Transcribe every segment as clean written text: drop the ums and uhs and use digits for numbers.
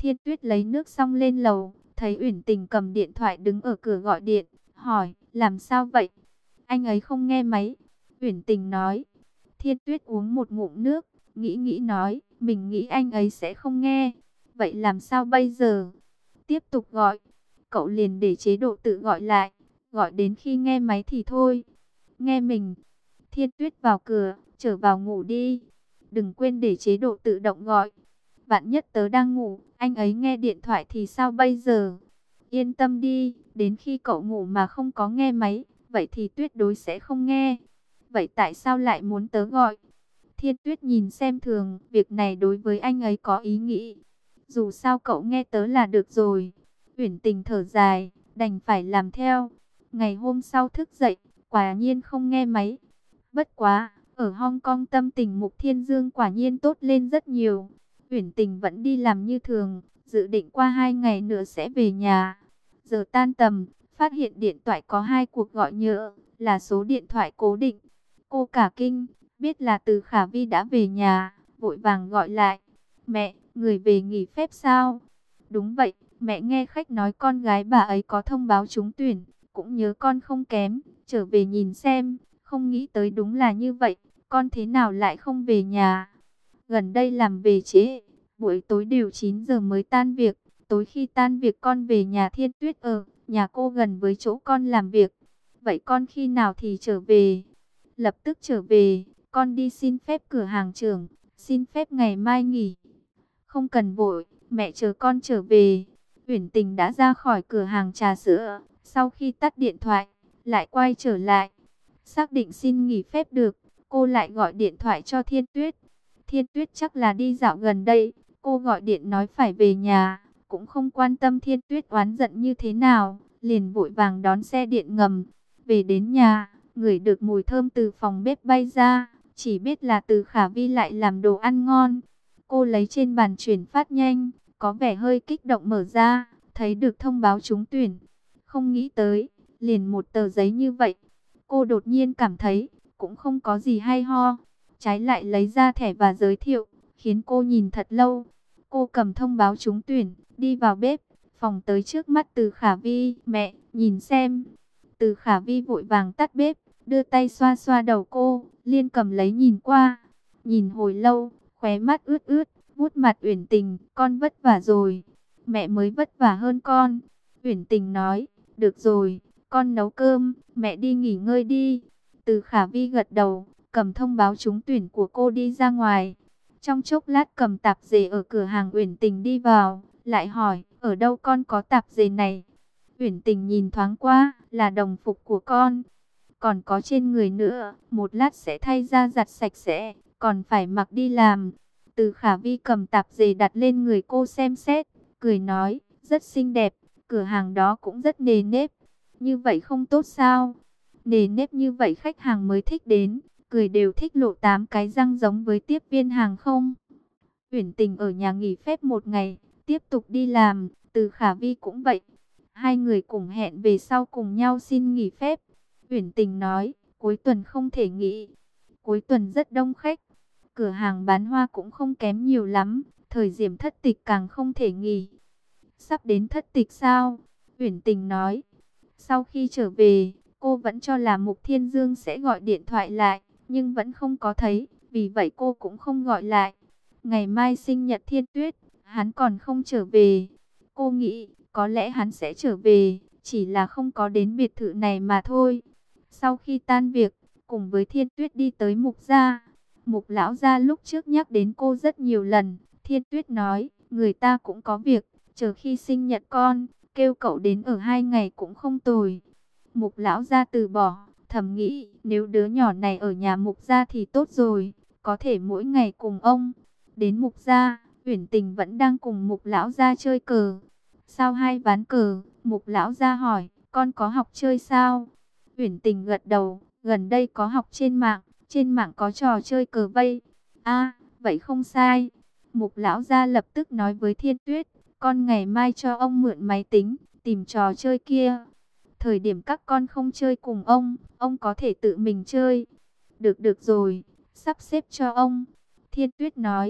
Thiên Tuyết lấy nước xong lên lầu, thấy Uyển Tình cầm điện thoại đứng ở cửa gọi điện, hỏi, làm sao vậy? Anh ấy không nghe máy. Uyển Tình nói. Thiên Tuyết uống một ngụm nước, nghĩ nghĩ nói, mình nghĩ anh ấy sẽ không nghe. Vậy làm sao bây giờ? Tiếp tục gọi. Cậu liền để chế độ tự gọi lại, gọi đến khi nghe máy thì thôi. Nghe mình. Thiên Tuyết vào cửa, trở vào ngủ đi. Đừng quên để chế độ tự động gọi. Vạn nhất tớ đang ngủ, anh ấy nghe điện thoại thì sao bây giờ? Yên tâm đi, đến khi cậu ngủ mà không có nghe máy, vậy thì tuyệt đối sẽ không nghe. Vậy tại sao lại muốn tớ gọi? Thiên Tuyết nhìn xem thường, việc này đối với anh ấy có ý nghĩ. Dù sao cậu nghe tớ là được rồi. Uyển Tình thở dài, đành phải làm theo. Ngày hôm sau thức dậy, quả nhiên không nghe máy. Bất quá, ở Hong Kong tâm tình Mục Thiên Dương quả nhiên tốt lên rất nhiều. Uyển Tình vẫn đi làm như thường, dự định qua 2 ngày nữa sẽ về nhà. Giờ tan tầm, phát hiện điện thoại có 2 cuộc gọi nhỡ, là số điện thoại cố định. Cô cả kinh, biết là Từ Khả Vi đã về nhà, vội vàng gọi lại. Mẹ, người về nghỉ phép sao? Đúng vậy, mẹ nghe khách nói con gái bà ấy có thông báo trúng tuyển, cũng nhớ con không kém, trở về nhìn xem. Không nghĩ tới đúng là như vậy, con thế nào lại không về nhà? Gần đây làm về trễ, buổi tối đều 9 giờ mới tan việc. Tối khi tan việc con về nhà Thiên Tuyết ở, nhà cô gần với chỗ con làm việc. Vậy con khi nào thì trở về? Lập tức trở về, con đi xin phép cửa hàng trưởng, xin phép ngày mai nghỉ. Không cần vội, mẹ chờ con trở về. Uyển Tình đã ra khỏi cửa hàng trà sữa, sau khi tắt điện thoại, lại quay trở lại. Xác định xin nghỉ phép được, cô lại gọi điện thoại cho Thiên Tuyết. Thiên Tuyết chắc là đi dạo gần đây, cô gọi điện nói phải về nhà, cũng không quan tâm Thiên Tuyết oán giận như thế nào, liền vội vàng đón xe điện ngầm. Về đến nhà, ngửi được mùi thơm từ phòng bếp bay ra, chỉ biết là Từ Khả Vi lại làm đồ ăn ngon. Cô lấy trên bàn chuyển phát nhanh, có vẻ hơi kích động mở ra, thấy được thông báo trúng tuyển. Không nghĩ tới, liền một tờ giấy như vậy. Cô đột nhiên cảm thấy, cũng không có gì hay ho. Trái lại lấy ra thẻ và giới thiệu, khiến cô nhìn thật lâu. Cô cầm thông báo trúng tuyển, đi vào bếp, phòng tới trước mắt Từ Khả Vi. Mẹ, nhìn xem. Từ Khả Vi vội vàng tắt bếp, đưa tay xoa xoa đầu cô, liên cầm lấy nhìn qua. Nhìn hồi lâu, khóe mắt ướt ướt, vuốt mặt Uyển Tình, con vất vả rồi. Mẹ mới vất vả hơn con. Uyển Tình nói, được rồi, con nấu cơm, mẹ đi nghỉ ngơi đi. Từ Khả Vi gật đầu, cầm thông báo trúng tuyển của cô đi ra ngoài. Trong chốc lát cầm tạp dề ở cửa hàng Uyển Tình đi vào, lại hỏi, ở đâu con có tạp dề này? Uyển Tình nhìn thoáng qua, là đồng phục của con. Còn có trên người nữa, một lát sẽ thay ra giặt sạch sẽ, còn phải mặc đi làm. Từ Khả Vi cầm tạp dề đặt lên người cô xem xét, cười nói, rất xinh đẹp, cửa hàng đó cũng rất nề nếp. Như vậy không tốt sao? Nề nếp như vậy khách hàng mới thích đến, cười đều thích lộ 8 cái răng giống với tiếp viên hàng không. Uyển Tình ở nhà nghỉ phép 1 ngày, tiếp tục đi làm, Từ Khả Vi cũng vậy. Hai người cùng hẹn về sau cùng nhau xin nghỉ phép. Uyển Tình nói, cuối tuần không thể nghỉ. Cuối tuần rất đông khách. Cửa hàng bán hoa cũng không kém nhiều lắm. Thời điểm thất tịch càng không thể nghỉ. Sắp đến thất tịch sao? Uyển Tình nói. Sau khi trở về, cô vẫn cho là Mục Thiên Dương sẽ gọi điện thoại lại. Nhưng vẫn không có thấy. Vì vậy cô cũng không gọi lại. Ngày mai sinh nhật Thiên Tuyết. Hắn còn không trở về. Cô nghĩ có lẽ hắn sẽ trở về. Chỉ là không có đến biệt thự này mà thôi. Sau khi tan việc, cùng với Thiên Tuyết đi tới Mục gia. Mục lão gia lúc trước nhắc đến cô rất nhiều lần. Thiên Tuyết nói, người ta cũng có việc, chờ khi sinh nhật con, kêu cậu đến ở 2 ngày cũng không tồi. Mục lão gia từ bỏ, thầm nghĩ, nếu đứa nhỏ này ở nhà Mục gia thì tốt rồi, có thể mỗi ngày cùng ông. Đến Mục gia, Uyển Tình vẫn đang cùng Mục lão gia chơi cờ. Sau 2 ván cờ, Mục lão gia hỏi, con có học chơi sao? Uyển Tình gật đầu, gần đây có học trên mạng có trò chơi cờ vây. A, vậy không sai. Mục lão gia lập tức nói với Thiên Tuyết, con ngày mai cho ông mượn máy tính, tìm trò chơi kia. Thời điểm các con không chơi cùng ông có thể tự mình chơi. Được được rồi, sắp xếp cho ông. Thiên Tuyết nói,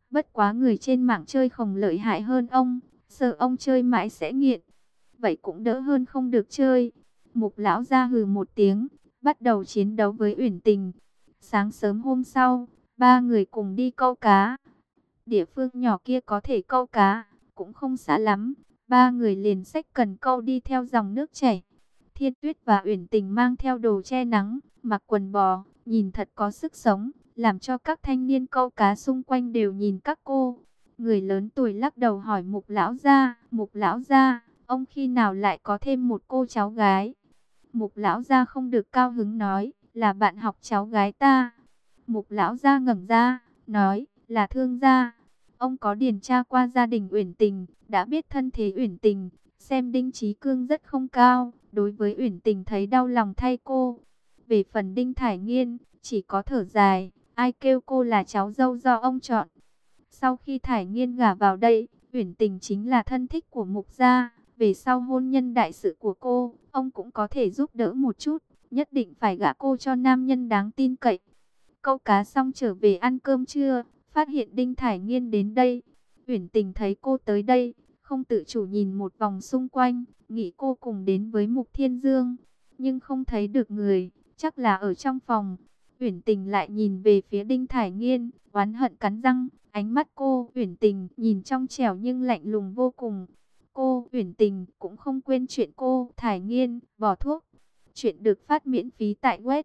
Bất quá người trên mạng chơi không lợi hại hơn ông, sợ ông chơi mãi sẽ nghiện. Vậy cũng đỡ hơn không được chơi. Mục lão ra hừ một tiếng, bắt đầu chiến đấu với Uyển Tình. Sáng sớm hôm sau, ba người cùng đi câu cá. Địa phương nhỏ kia có thể câu cá, cũng không xa lắm. Ba người liền xách cần câu đi theo dòng nước chảy. Thiên Tuyết và Uyển Tình mang theo đồ che nắng, mặc quần bò, nhìn thật có sức sống, làm cho các thanh niên câu cá xung quanh đều nhìn các cô. Người lớn tuổi lắc đầu hỏi Mục lão gia, ông khi nào lại có thêm một cô cháu gái? Mục lão gia không được cao hứng nói, là bạn học cháu gái ta. Mục lão gia ngẩng ra, nói, là Thương gia. Ông có điều tra qua gia đình Uyển Tình, đã biết thân thế Uyển Tình, xem Đinh Chí Cương rất không cao, đối với Uyển Tình thấy đau lòng thay cô. Về phần Đinh Thải Nghiên, chỉ có thở dài, ai kêu cô là cháu dâu do ông chọn. Sau khi Thải Nghiên gả vào đây, Uyển Tình chính là thân thích của Mục gia, về sau hôn nhân đại sự của cô, ông cũng có thể giúp đỡ một chút, nhất định phải gả cô cho nam nhân đáng tin cậy. Câu cá xong trở về ăn cơm trưa, phát hiện Đinh Thải Nghiên đến đây. Uyển Tình thấy cô tới đây, không tự chủ nhìn một vòng xung quanh, nghĩ cô cùng đến với Mục Thiên Dương, nhưng không thấy được người, chắc là ở trong phòng. Uyển Tình lại nhìn về phía Đinh Thải Nghiên, oán hận cắn răng, ánh mắt cô Uyển Tình nhìn trong trẻo nhưng lạnh lùng vô cùng. Cô Uyển Tình cũng không quên chuyện cô Thải Nghiên bỏ thuốc. Chuyện được phát miễn phí tại web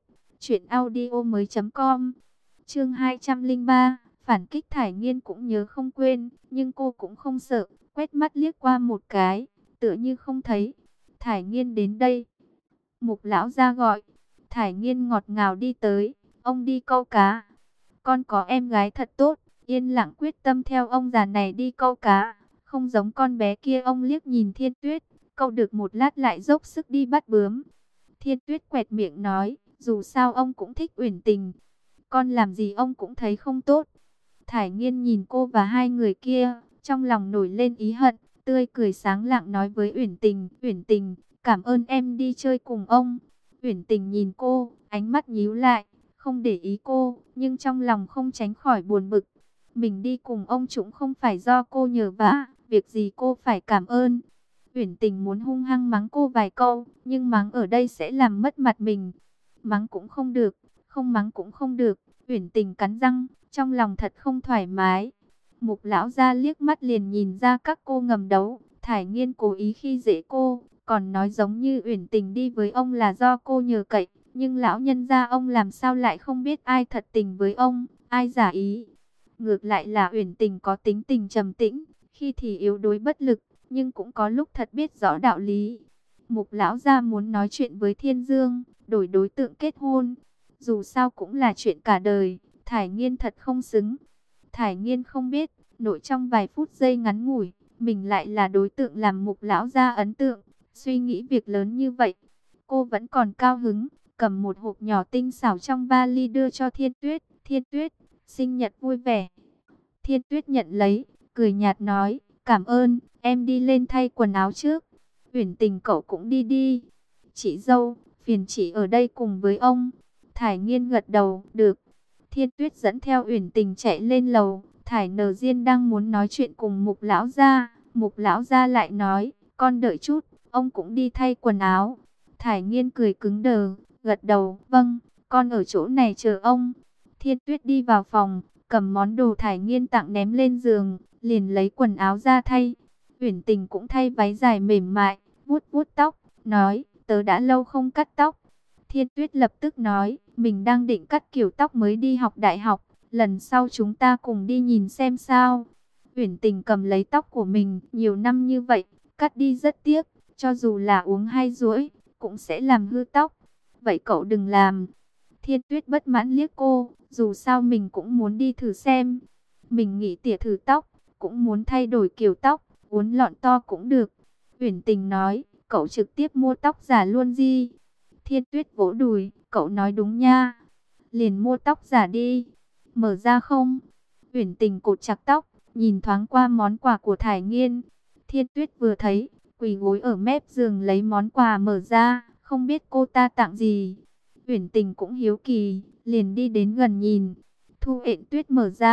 truyệnaudiomoi.com. Chương 203, phản kích. Thải Nghiên cũng nhớ không quên, nhưng cô cũng không sợ, quét mắt liếc qua một cái, tựa như không thấy. Thải Nghiên đến đây. Mục lão ra gọi. Thải Nghiên ngọt ngào đi tới, ông đi câu cá. Con có em gái thật tốt, yên lặng quyết tâm theo ông già này đi câu cá, không giống con bé kia. Ông liếc nhìn Thiên Tuyết, câu được một lát lại dốc sức đi bắt bướm. Thiên Tuyết quẹt miệng nói, dù sao ông cũng thích Uyển Tình, con làm gì ông cũng thấy không tốt. Thải Nghiên nhìn cô và hai người kia, trong lòng nổi lên ý hận, tươi cười sáng lạng nói với Uyển Tình, cảm ơn em đi chơi cùng ông. Uyển Tình nhìn cô, ánh mắt nhíu lại, không để ý cô, nhưng trong lòng không tránh khỏi buồn bực. Mình đi cùng ông cũng không phải do cô nhờ vả, việc gì cô phải cảm ơn. Uyển Tình muốn hung hăng mắng cô vài câu, nhưng mắng ở đây sẽ làm mất mặt mình. Mắng cũng không được, không mắng cũng không được. Uyển Tình cắn răng, trong lòng thật không thoải mái. Mục lão gia liếc mắt liền nhìn ra các cô ngầm đấu. Thải Nghiên cố ý khi dễ cô, còn nói giống như Uyển Tình đi với ông là do cô nhờ cậy. Nhưng lão nhân gia ông làm sao lại không biết ai thật tình với ông, ai giả ý. Ngược lại là Uyển Tình có tính tình trầm tĩnh, khi thì yếu đuối bất lực, nhưng cũng có lúc thật biết rõ đạo lý. Mục lão gia muốn nói chuyện với Thiên Dương, đổi đối tượng kết hôn. Dù sao cũng là chuyện cả đời, Thải Nghiên thật không xứng. Thải Nghiên không biết, nội trong vài phút giây ngắn ngủi, mình lại là đối tượng làm Mục lão gia ấn tượng. Suy nghĩ việc lớn như vậy, cô vẫn còn cao hứng, cầm một hộp nhỏ tinh xảo trong vali đưa cho Thiên Tuyết. Thiên Tuyết, sinh nhật vui vẻ. Thiên Tuyết nhận lấy, cười nhạt nói, cảm ơn, em đi lên thay quần áo trước. Uyển Tình cậu cũng đi đi. Chị dâu, phiền chị ở đây cùng với ông. Thải Nghiên gật đầu, được. Thiên Tuyết dẫn theo Uyển Tình chạy lên lầu. Thải Nờ Diên đang muốn nói chuyện cùng Mục lão gia. Mục lão gia lại nói, con đợi chút, ông cũng đi thay quần áo. Thải Nghiên cười cứng đờ, gật đầu, vâng, con ở chỗ này chờ ông. Thiên Tuyết đi vào phòng, cầm món đồ Thải Nghiên tặng ném lên giường, liền lấy quần áo ra thay. Uyển Tình cũng thay váy dài mềm mại, vuốt vuốt tóc, nói, tớ đã lâu không cắt tóc. Thiên Tuyết lập tức nói, mình đang định cắt kiểu tóc mới đi học đại học, lần sau chúng ta cùng đi nhìn xem sao. Uyển Tình cầm lấy tóc của mình, nhiều năm như vậy, cắt đi rất tiếc, cho dù là uống hay duỗi, cũng sẽ làm hư tóc. Vậy cậu đừng làm. Thiên Tuyết bất mãn liếc cô, dù sao mình cũng muốn đi thử xem. Mình nghĩ tỉa thử tóc, cũng muốn thay đổi kiểu tóc, uốn lọn to cũng được. Uyển Tình nói, cậu trực tiếp mua tóc giả luôn đi. Thiên Tuyết vỗ đùi, cậu nói đúng nha. Liền mua tóc giả đi. Mở ra không? Uyển Tình cột chặt tóc, nhìn thoáng qua món quà của Thải Nghiên. Thiên Tuyết vừa thấy, quỳ gối ở mép giường lấy món quà mở ra, không biết cô ta tặng gì. Uyển Tình cũng hiếu kỳ, liền đi đến gần nhìn. Thu Hện Tuyết mở ra,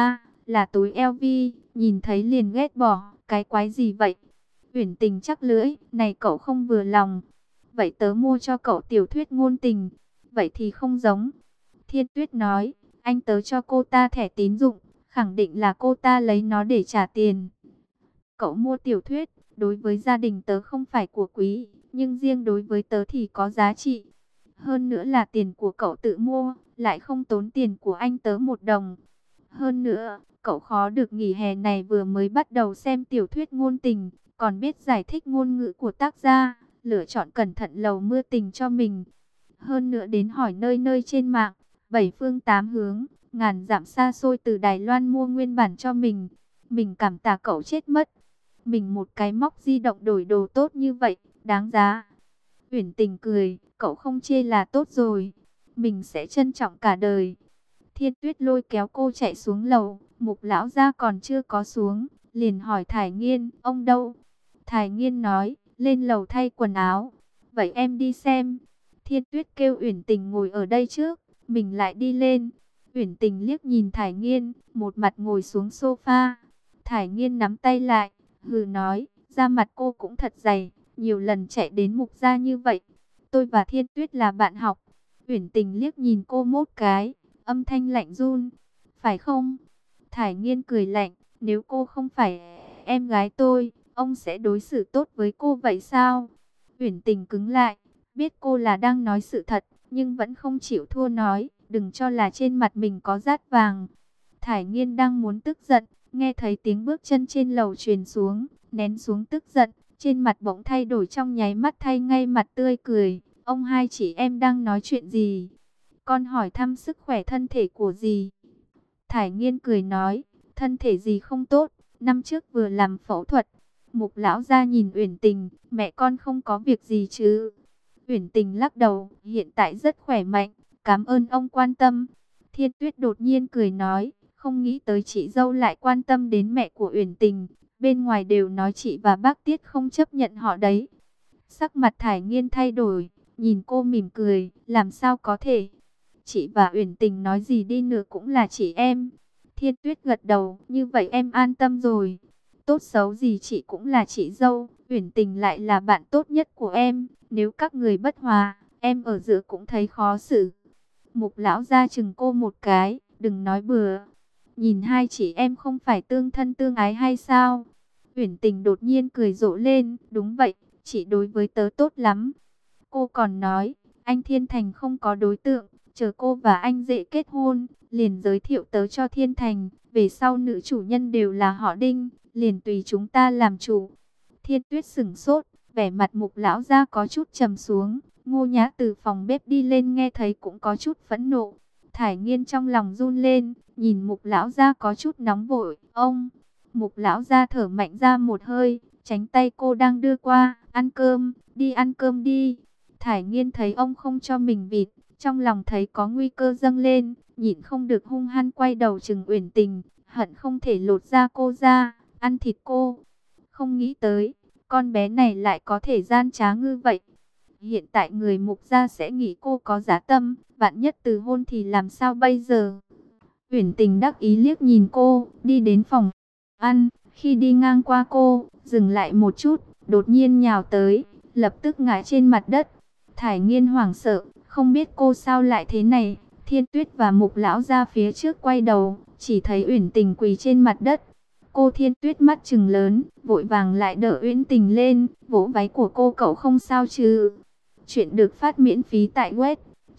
là túi LV, nhìn thấy liền ghét bỏ, cái quái gì vậy? Uyển Tình chắc lưỡi, này cậu không vừa lòng. Vậy tớ mua cho cậu tiểu thuyết ngôn tình. Vậy thì không giống. Thiên Tuyết nói, anh tớ cho cô ta thẻ tín dụng, khẳng định là cô ta lấy nó để trả tiền. Cậu mua tiểu thuyết, đối với gia đình tớ không phải của quý, nhưng riêng đối với tớ thì có giá trị. Hơn nữa là tiền của cậu tự mua, lại không tốn tiền của anh tớ một đồng. Hơn nữa, cậu khó được nghỉ hè này vừa mới bắt đầu xem tiểu thuyết ngôn tình, còn biết giải thích ngôn ngữ của tác gia, lựa chọn cẩn thận lầu mưa tình cho mình. Hơn nữa đến hỏi nơi nơi trên mạng, bảy phương tám hướng, ngàn dặm xa xôi từ Đài Loan mua nguyên bản cho mình. Mình cảm tạ cậu chết mất. Mình một cái móc di động đổi đồ tốt như vậy, đáng giá. Uyển Tình cười, cậu không chê là tốt rồi. Mình sẽ trân trọng cả đời. Thiên Tuyết lôi kéo cô chạy xuống lầu, Mục lão gia còn chưa có xuống, liền hỏi Thải Nghiên, ông đâu? Thải Nghiên nói, lên lầu thay quần áo. Vậy em đi xem. Thiên Tuyết kêu Uyển Tình ngồi ở đây trước, mình lại đi lên. Uyển Tình liếc nhìn Thải Nghiên, một mặt ngồi xuống sofa. Thải Nghiên nắm tay lại, hừ nói, da mặt cô cũng thật dày, nhiều lần chạy đến Mục gia như vậy. Tôi và Thiên Tuyết là bạn học. Uyển Tình liếc nhìn cô một cái, âm thanh lạnh run. Phải không? Thải Nghiên cười lạnh, nếu cô không phải em gái tôi, ông sẽ đối xử tốt với cô vậy sao? Uyển Tình cứng lại, biết cô là đang nói sự thật, nhưng vẫn không chịu thua nói, đừng cho là trên mặt mình có dát vàng. Thải Nghiên đang muốn tức giận, nghe thấy tiếng bước chân trên lầu truyền xuống, nén xuống tức giận, trên mặt bỗng thay đổi trong nháy mắt thay ngay mặt tươi cười. Ông hai chị em đang nói chuyện gì? Con hỏi thăm sức khỏe thân thể của dì. Thải Nghiên cười nói, thân thể dì không tốt, năm trước vừa làm phẫu thuật. Mục lão gia nhìn Uyển Tình, mẹ con không có việc gì chứ? Uyển Tình lắc đầu, hiện tại rất khỏe mạnh, cảm ơn ông quan tâm. Thiên Tuyết đột nhiên cười nói, không nghĩ tới chị dâu lại quan tâm đến mẹ của Uyển Tình. Bên ngoài đều nói chị và bác Tiết không chấp nhận họ đấy. Sắc mặt Thải Nghiên thay đổi, nhìn cô mỉm cười, làm sao có thể? Chị và Uyển Tình nói gì đi nữa cũng là chị em. Thiên Tuyết gật đầu, như vậy em an tâm rồi. Tốt xấu gì chị cũng là chị dâu, Uyển Tình lại là bạn tốt nhất của em. Nếu các người bất hòa, em ở giữa cũng thấy khó xử. Mục lão gia chừng cô một cái, đừng nói bừa. Nhìn hai chị em không phải tương thân tương ái hay sao? Uyển Tình đột nhiên cười rộ lên, đúng vậy, chị đối với tớ tốt lắm. Cô còn nói, anh Thiên Thành không có đối tượng, chờ cô và anh dễ kết hôn, liền giới thiệu tớ cho Thiên Thành, về sau nữ chủ nhân đều là họ Đinh, liền tùy chúng ta làm chủ. Thiên Tuyết sững sốt, vẻ mặt Mục lão gia có chút trầm xuống. Ngô Nhã từ phòng bếp đi lên nghe thấy cũng có chút phẫn nộ. Thải Nghiên trong lòng run lên, nhìn Mục lão gia có chút nóng vội. Ông! Mục lão gia thở mạnh ra một hơi, tránh tay cô đang đưa qua, ăn cơm, đi ăn cơm đi. Thải Nghiên thấy ông không cho mình vịt, trong lòng thấy có nguy cơ dâng lên, nhịn không được hung hăng quay đầu chừng Uyển Tình, hận không thể lột da cô ra, ăn thịt cô. Không nghĩ tới, con bé này lại có thể gian trá như vậy. Hiện tại người Mục gia sẽ nghĩ cô có dã tâm, vạn nhất từ hôn thì làm sao bây giờ? Uyển Tình đắc ý liếc nhìn cô, đi đến phòng ăn, khi đi ngang qua cô, dừng lại một chút, đột nhiên nhào tới, lập tức ngã trên mặt đất. Thải Nghiên hoảng sợ, không biết cô sao lại thế này. Thiên Tuyết và Mục lão ra phía trước quay đầu, chỉ thấy Uyển Tình quỳ trên mặt đất. Cô Thiên Tuyết mắt trừng lớn, vội vàng lại đỡ Uyển Tình lên, vỗ váy của cô, cậu không sao chứ? Chuyện được phát miễn phí tại web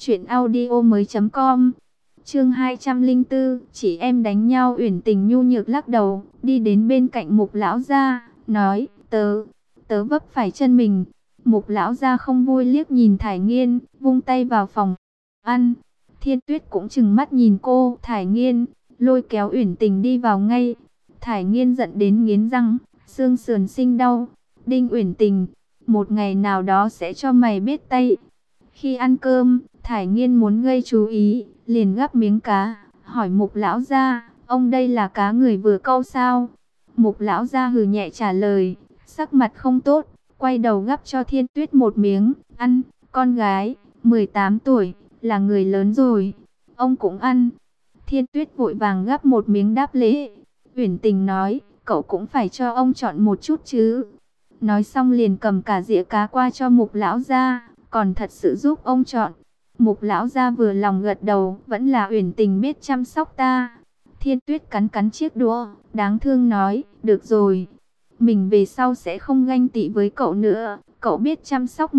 truyệnaudiomoi.com. Chương 204, chị em đánh nhau. Uyển Tình nhu nhược lắc đầu, đi đến bên cạnh Mục lão gia, nói, tớ vấp phải chân mình. Mục lão gia không vui liếc nhìn Thải Nghiên, vung tay vào phòng ăn. Thiên Tuyết cũng trừng mắt nhìn cô. Thải Nghiên lôi kéo Uyển Tình đi vào ngay. Thải Nghiên giận đến nghiến răng, xương sườn sinh đau. Đinh Uyển Tình, một ngày nào đó sẽ cho mày biết tay. Khi ăn cơm, Thải Nghiên muốn gây chú ý, liền gắp miếng cá, hỏi Mục lão gia, ông đây là cá người vừa câu sao? Mục lão gia hừ nhẹ trả lời, sắc mặt không tốt, quay đầu gắp cho Thiên Tuyết một miếng, ăn, con gái, 18 tuổi, là người lớn rồi, ông cũng ăn. Thiên Tuyết vội vàng gắp một miếng đáp lễ, Uyển Tình nói, cậu cũng phải cho ông chọn một chút chứ. Nói xong liền cầm cả dĩa cá qua cho Mục lão gia, còn thật sự giúp ông chọn. Mục lão gia vừa lòng gật đầu, vẫn là Uyển Tình biết chăm sóc ta. Thiên Tuyết cắn cắn chiếc đũa, đáng thương nói, được rồi, mình về sau sẽ không ganh tị với cậu nữa, cậu biết chăm sóc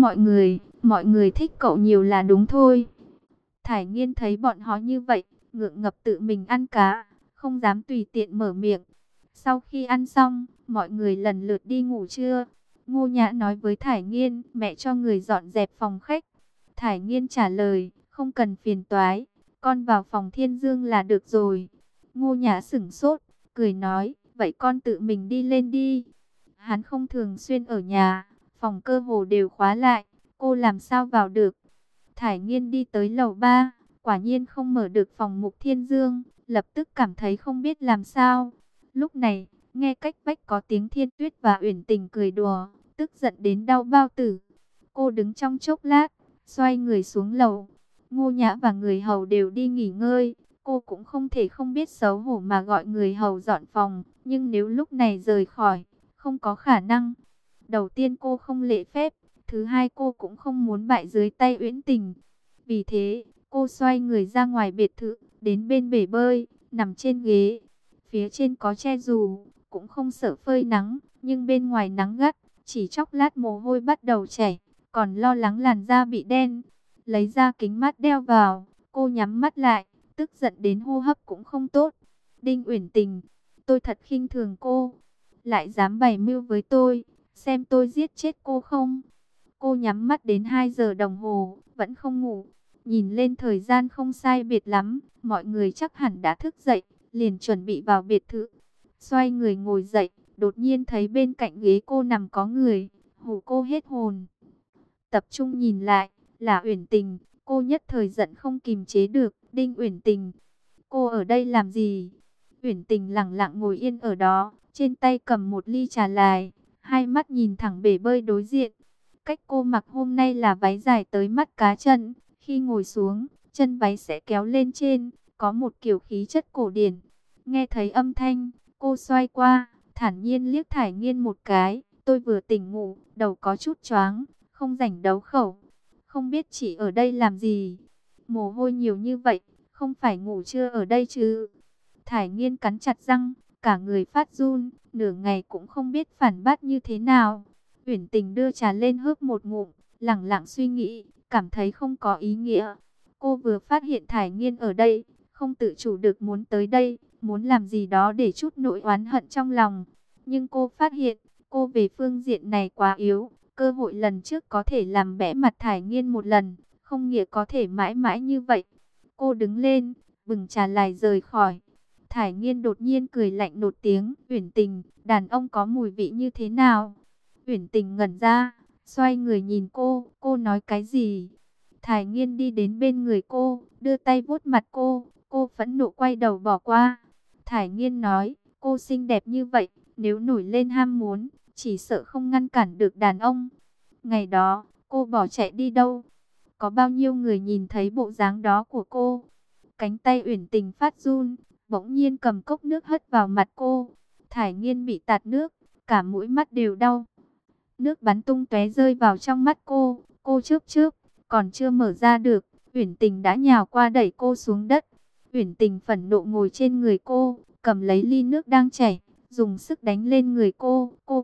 mọi người thích cậu nhiều là đúng thôi. Thải Nghiên thấy bọn họ như vậy, ngượng ngập tự mình ăn cá, không dám tùy tiện mở miệng. Sau khi ăn xong, mọi người lần lượt đi ngủ trưa. Ngô Nhã nói với Thải Nghiên, mẹ cho người dọn dẹp phòng khách. Thải Nghiên trả lời, không cần phiền toái, con vào phòng Thiên Dương là được rồi. Ngô Nhã sửng sốt, cười nói, vậy con tự mình đi lên đi. Hắn không thường xuyên ở nhà, phòng cơ hồ đều khóa lại, cô làm sao vào được. Thải Nghiên đi tới lầu 3, quả nhiên không mở được phòng Mục Thiên Dương, lập tức cảm thấy không biết làm sao. Lúc này, nghe cách vách có tiếng Thiên Tuyết và Uyển Tình cười đùa, tức giận đến đau bao tử. Cô đứng trong chốc lát, xoay người xuống lầu. Ngô Nhã và người hầu đều đi nghỉ ngơi, cô cũng không thể không biết xấu hổ mà gọi người hầu dọn phòng, nhưng nếu lúc này rời khỏi, không có khả năng. Đầu tiên cô không lễ phép, thứ hai cô cũng không muốn bại dưới tay Uyển Tình. Vì thế, cô xoay người ra ngoài biệt thự, đến bên bể bơi, nằm trên ghế. Phía trên có che dù, cũng không sợ phơi nắng, nhưng bên ngoài nắng gắt, chỉ chốc lát mồ hôi bắt đầu chảy, còn lo lắng làn da bị đen. Lấy ra kính mát đeo vào, cô nhắm mắt lại, tức giận đến hô hấp cũng không tốt. Đinh Uyển Tình, tôi thật khinh thường cô, lại dám bày mưu với tôi, xem tôi giết chết cô không. Cô nhắm mắt đến 2 giờ đồng hồ, vẫn không ngủ. Nhìn lên thời gian không sai biệt lắm, mọi người chắc hẳn đã thức dậy, liền chuẩn bị vào biệt thự. Xoay người ngồi dậy, đột nhiên thấy bên cạnh ghế cô nằm có người, hù cô hết hồn. Tập trung nhìn lại, là Uyển Tình, cô nhất thời giận không kìm chế được, Đinh Uyển Tình, cô ở đây làm gì? Uyển Tình lặng lặng ngồi yên ở đó, trên tay cầm một ly trà lài, hai mắt nhìn thẳng bể bơi đối diện. Cách cô mặc hôm nay là váy dài tới mắt cá chân, khi ngồi xuống, chân váy sẽ kéo lên trên, có một kiểu khí chất cổ điển. Nghe thấy âm thanh, cô xoay qua, thản nhiên liếc Thải Nghiên một cái, tôi vừa tỉnh ngủ, đầu có chút choáng, không rảnh đấu khẩu. Không biết chị ở đây làm gì? Mồ hôi nhiều như vậy, không phải ngủ trưa ở đây chứ? Thải Nghiên cắn chặt răng, cả người phát run, nửa ngày cũng không biết phản bác như thế nào. Uyển Tình đưa trà lên hớp một ngụm, lẳng lặng suy nghĩ, cảm thấy không có ý nghĩa. Cô vừa phát hiện Thải Nghiên ở đây, không tự chủ được muốn tới đây, muốn làm gì đó để trút nỗi oán hận trong lòng. Nhưng cô phát hiện, cô về phương diện này quá yếu, cơ hội lần trước có thể làm bẽ mặt Thải Nghiên một lần, không nghĩa có thể mãi mãi như vậy. Cô đứng lên, bừng trà lại rời khỏi. Thải Nghiên đột nhiên cười lạnh một tiếng, Uyển Tình, đàn ông có mùi vị như thế nào? Uyển Tình ngẩn ra, xoay người nhìn cô nói cái gì? Thải Nghiên đi đến bên người cô, đưa tay vuốt mặt cô phẫn nộ quay đầu bỏ qua. Thải Nghiên nói, cô xinh đẹp như vậy, nếu nổi lên ham muốn, chỉ sợ không ngăn cản được đàn ông. Ngày đó, cô bỏ chạy đi đâu? Có bao nhiêu người nhìn thấy bộ dáng đó của cô? Cánh tay Uyển Tình phát run, bỗng nhiên cầm cốc nước hất vào mặt cô. Thải Nghiên bị tạt nước, cả mũi mắt đều đau. Nước bắn tung tóe rơi vào trong mắt cô chớp chớp, còn chưa mở ra được, Uyển Tình đã nhào qua đẩy cô xuống đất. Uyển Tình phẫn nộ ngồi trên người cô, cầm lấy ly nước đang chảy, dùng sức đánh lên người cô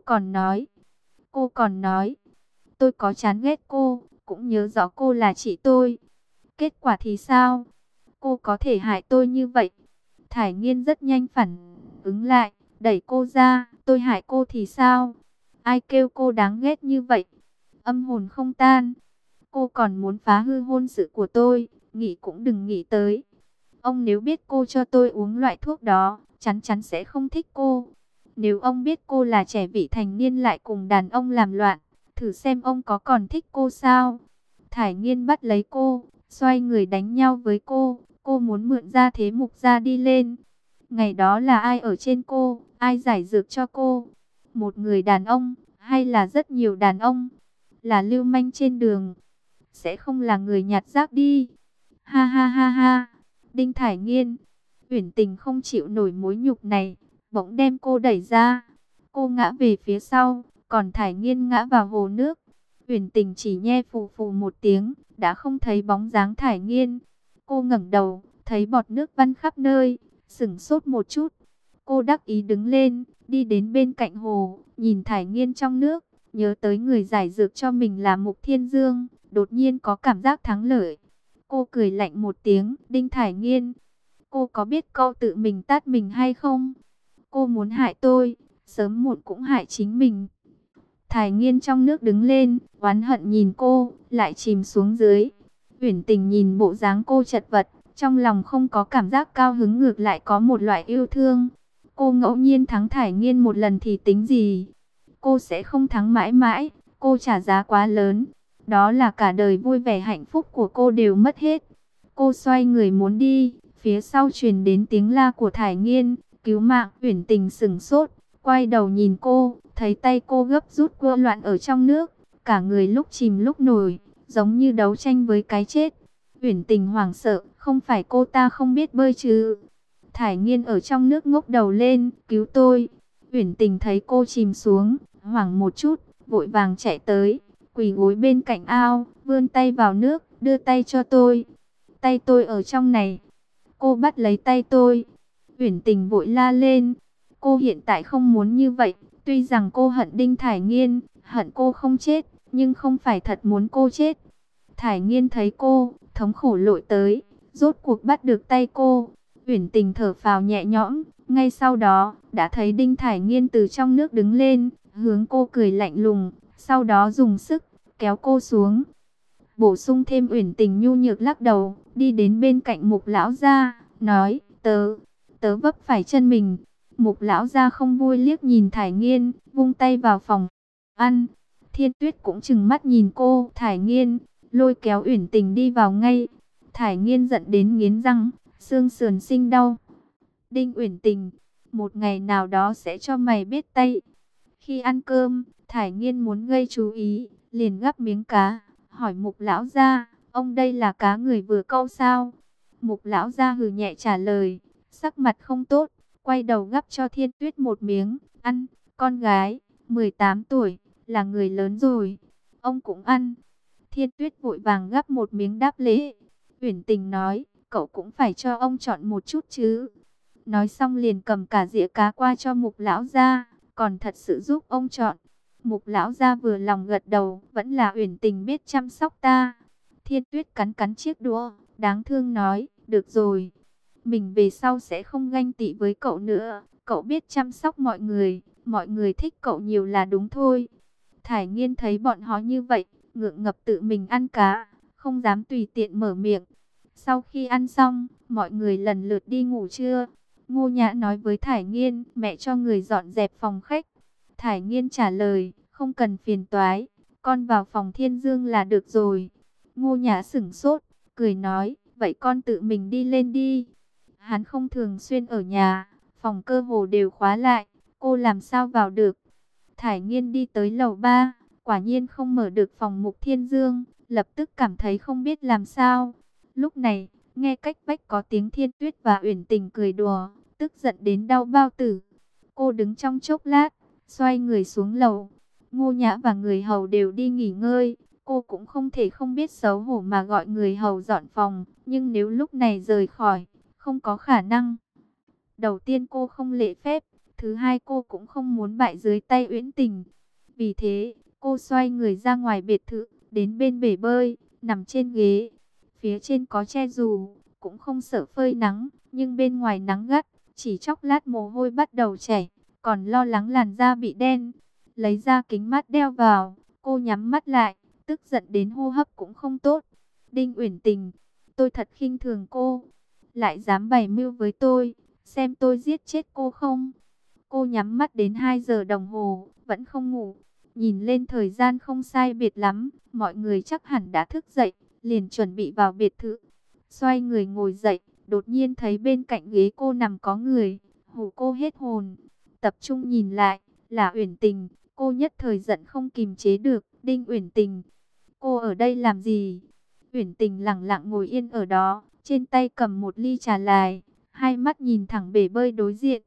còn nói, tôi có chán ghét cô, cũng nhớ rõ cô là chị tôi. Kết quả thì sao? Cô có thể hại tôi như vậy? Thải Nghiên rất nhanh phản ứng lại, đẩy cô ra, tôi hại cô thì sao? Ai kêu cô đáng ghét như vậy? Âm hồn không tan. Cô còn muốn phá hư hôn sự của tôi, nghĩ cũng đừng nghĩ tới. Ông nếu biết cô cho tôi uống loại thuốc đó, chắn chắn sẽ không thích cô. Nếu ông biết cô là trẻ vị thành niên lại cùng đàn ông làm loạn, thử xem ông có còn thích cô sao? Thải Nghiên bắt lấy cô, xoay người đánh nhau với cô muốn mượn ra thế Mục Gia đi lên. Ngày đó là ai ở trên cô, ai giải dược cho cô? Một người đàn ông, hay là rất nhiều đàn ông? Là lưu manh trên đường, sẽ không là người nhặt rác đi. Ha ha ha ha. Đinh Thải Nghiên, Uyển Tình không chịu nổi mối nhục này, bỗng đem cô đẩy ra. Cô ngã về phía sau, còn Thải Nghiên ngã vào hồ nước. Uyển Tình chỉ nghe phù phù một tiếng, đã không thấy bóng dáng Thải Nghiên. Cô ngẩng đầu, thấy bọt nước văng khắp nơi, sửng sốt một chút. Cô đắc ý đứng lên, đi đến bên cạnh hồ, nhìn Thải Nghiên trong nước, nhớ tới người giải dược cho mình là Mục Thiên Dương, đột nhiên có cảm giác thắng lợi. Cô cười lạnh một tiếng, Đinh Thải Nghiên, cô có biết câu tự mình tát mình hay không? Cô muốn hại tôi, sớm muộn cũng hại chính mình. Thải Nghiên trong nước đứng lên, oán hận nhìn cô, lại chìm xuống dưới. Uyển Tình nhìn bộ dáng cô chật vật, trong lòng không có cảm giác cao hứng, ngược lại có một loại yêu thương. Cô ngẫu nhiên thắng Thải Nghiên một lần thì tính gì? Cô sẽ không thắng mãi mãi, cô trả giá quá lớn. Đó là cả đời vui vẻ hạnh phúc của cô đều mất hết. Cô xoay người muốn đi, phía sau truyền đến tiếng la của Thải Nghiên, cứu mạng. Uyển Tình sững sốt, quay đầu nhìn cô, thấy tay cô gấp rút quơ loạn ở trong nước, cả người lúc chìm lúc nổi, giống như đấu tranh với cái chết. Uyển Tình hoảng sợ, không phải cô ta không biết bơi chứ? Thải Nghiên ở trong nước ngóc đầu lên, cứu tôi. Uyển Tình thấy cô chìm xuống, hoảng một chút, vội vàng chạy tới, quỳ gối bên cạnh ao, vươn tay vào nước, đưa tay cho tôi. Tay tôi ở trong này. Cô bắt lấy tay tôi. Uyển Tình vội la lên. Cô hiện tại không muốn như vậy. Tuy rằng cô hận Đinh Thải Nghiên, hận cô không chết, nhưng không phải thật muốn cô chết. Thải Nghiên thấy cô, thống khổ lội tới, rốt cuộc bắt được tay cô. Uyển Tình thở phào nhẹ nhõm, ngay sau đó, đã thấy Đinh Thải Nghiên từ trong nước đứng lên, hướng cô cười lạnh lùng, sau đó dùng sức, kéo cô xuống. Bổ sung thêm, Uyển Tình nhu nhược lắc đầu, đi đến bên cạnh Mục lão gia, nói, tớ vấp phải chân mình. Mục lão gia không vui liếc nhìn Thải Nghiên, vung tay vào phòng ăn. Thiên Tuyết cũng trừng mắt nhìn cô, Thải Nghiên, lôi kéo Uyển Tình đi vào ngay. Thải Nghiên giận đến nghiến răng, xương sườn sinh đau. Đinh Uyển Tình, một ngày nào đó sẽ cho mày biết tay. Khi ăn cơm, Thải Nghiên muốn gây chú ý, liền gắp miếng cá, hỏi Mục lão gia, ông đây là cá người vừa câu sao? Mục lão gia hừ nhẹ trả lời, sắc mặt không tốt, quay đầu gắp cho Thiên Tuyết một miếng, ăn, con gái, 18 tuổi, là người lớn rồi, ông cũng ăn. Thiên Tuyết vội vàng gắp một miếng đáp lễ. Uyển Tình nói, cậu cũng phải cho ông chọn một chút chứ. Nói xong liền cầm cả dĩa cá qua cho Mục lão gia, còn thật sự giúp ông chọn. Mục lão gia vừa lòng gật đầu, vẫn là Uyển Tình biết chăm sóc ta. Thiên Tuyết cắn cắn chiếc đũa, đáng thương nói, được rồi, mình về sau sẽ không ganh tị với cậu nữa, cậu biết chăm sóc mọi người thích cậu nhiều là đúng thôi. Thải Nghiên thấy bọn họ như vậy, ngượng ngập tự mình ăn cá, không dám tùy tiện mở miệng. Sau khi ăn xong, mọi người lần lượt đi ngủ trưa. Ngô Nhã nói với Thải Nghiên, mẹ cho người dọn dẹp phòng khách. Thải Nghiên trả lời, không cần phiền toái, con vào phòng Thiên Dương là được rồi. Ngô Nhã sửng sốt, cười nói, vậy con tự mình đi lên đi. Hắn không thường xuyên ở nhà, phòng cơ hồ đều khóa lại, cô làm sao vào được. Thải Nghiên đi tới lầu 3, quả nhiên không mở được phòng Mục Thiên Dương, lập tức cảm thấy không biết làm sao. Lúc này, nghe cách vách có tiếng Thiên Tuyết và Uyển Tình cười đùa, tức giận đến đau bao tử. Cô đứng trong chốc lát, xoay người xuống lầu. Ngô Nhã và người hầu đều đi nghỉ ngơi, cô cũng không thể không biết xấu hổ mà gọi người hầu dọn phòng, nhưng nếu lúc này rời khỏi, không có khả năng. Đầu tiên cô không lễ phép, thứ hai cô cũng không muốn bại dưới tay Uyển Tình. Vì thế, cô xoay người ra ngoài biệt thự, đến bên bể bơi, nằm trên ghế. Phía trên có che dù, cũng không sợ phơi nắng, nhưng bên ngoài nắng gắt, chỉ chốc lát mồ hôi bắt đầu chảy, còn lo lắng làn da bị đen. Lấy ra kính mắt đeo vào, cô nhắm mắt lại, tức giận đến hô hấp cũng không tốt. Đinh Uyển Tình, tôi thật khinh thường cô, lại dám bày mưu với tôi, xem tôi giết chết cô không. Cô nhắm mắt đến 2 giờ đồng hồ, vẫn không ngủ. Nhìn lên thời gian không sai biệt lắm, mọi người chắc hẳn đã thức dậy, liền chuẩn bị vào biệt thự. Xoay người ngồi dậy, đột nhiên thấy bên cạnh ghế cô nằm có người, hù cô hết hồn. Tập trung nhìn lại, là Uyển Tình, cô nhất thời giận không kìm chế được. Đinh Uyển Tình, cô ở đây làm gì? Uyển Tình lặng lặng ngồi yên ở đó, trên tay cầm một ly trà lài, hai mắt nhìn thẳng bể bơi đối diện.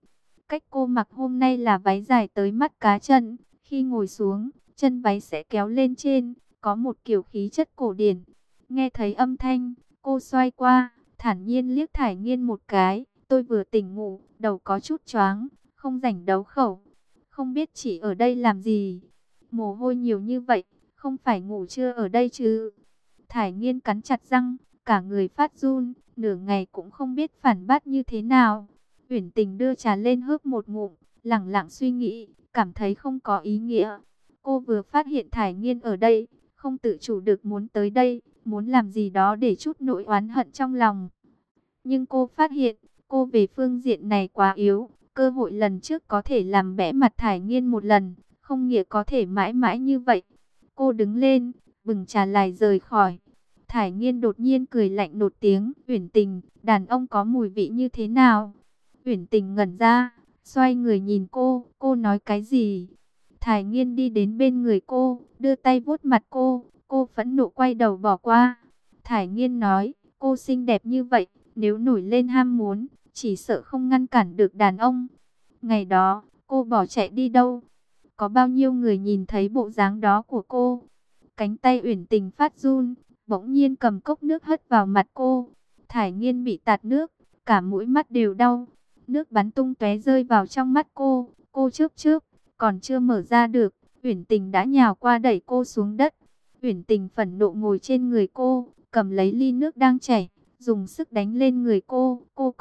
Cách cô mặc hôm nay là váy dài tới mắt cá chân, khi ngồi xuống, chân váy sẽ kéo lên trên, có một kiểu khí chất cổ điển. Nghe thấy âm thanh, cô xoay qua, thản nhiên liếc Thải Nghiên một cái. Tôi vừa tỉnh ngủ, đầu có chút choáng, không rảnh đấu khẩu. Không biết chị ở đây làm gì? Mồ hôi nhiều như vậy, không phải ngủ trưa ở đây chứ? Thải Nghiên cắn chặt răng, cả người phát run, nửa ngày cũng không biết phản bác như thế nào. Uyển Tình đưa trà lên hớp một ngụm, lẳng lặng suy nghĩ, cảm thấy không có ý nghĩa. Cô vừa phát hiện Thải Nghiên ở đây, không tự chủ được muốn tới đây, muốn làm gì đó để trút nỗi oán hận trong lòng. Nhưng cô phát hiện, cô về phương diện này quá yếu, cơ hội lần trước có thể làm bẽ mặt Thải Nghiên một lần, không nghĩa có thể mãi mãi như vậy. Cô đứng lên, bừng trà lại rời khỏi. Thải Nghiên đột nhiên cười lạnh một tiếng, Uyển Tình, đàn ông có mùi vị như thế nào? Uyển Tình ngẩn ra, xoay người nhìn cô nói cái gì? Thải Nghiên đi đến bên người cô, đưa tay vuốt mặt cô phẫn nộ quay đầu bỏ qua. Thải Nghiên nói, cô xinh đẹp như vậy, nếu nổi lên ham muốn, chỉ sợ không ngăn cản được đàn ông. Ngày đó, cô bỏ chạy đi đâu? Có bao nhiêu người nhìn thấy bộ dáng đó của cô? Cánh tay Uyển Tình phát run, bỗng nhiên cầm cốc nước hất vào mặt cô. Thải Nghiên bị tạt nước, cả mũi mắt đều đau. Nước bắn tung tóe rơi vào trong mắt cô chớp chớp, còn chưa mở ra được, Uyển Tình đã nhào qua đẩy cô xuống đất. Uyển Tình phẫn nộ ngồi trên người cô, cầm lấy ly nước đang chảy, dùng sức đánh lên người cô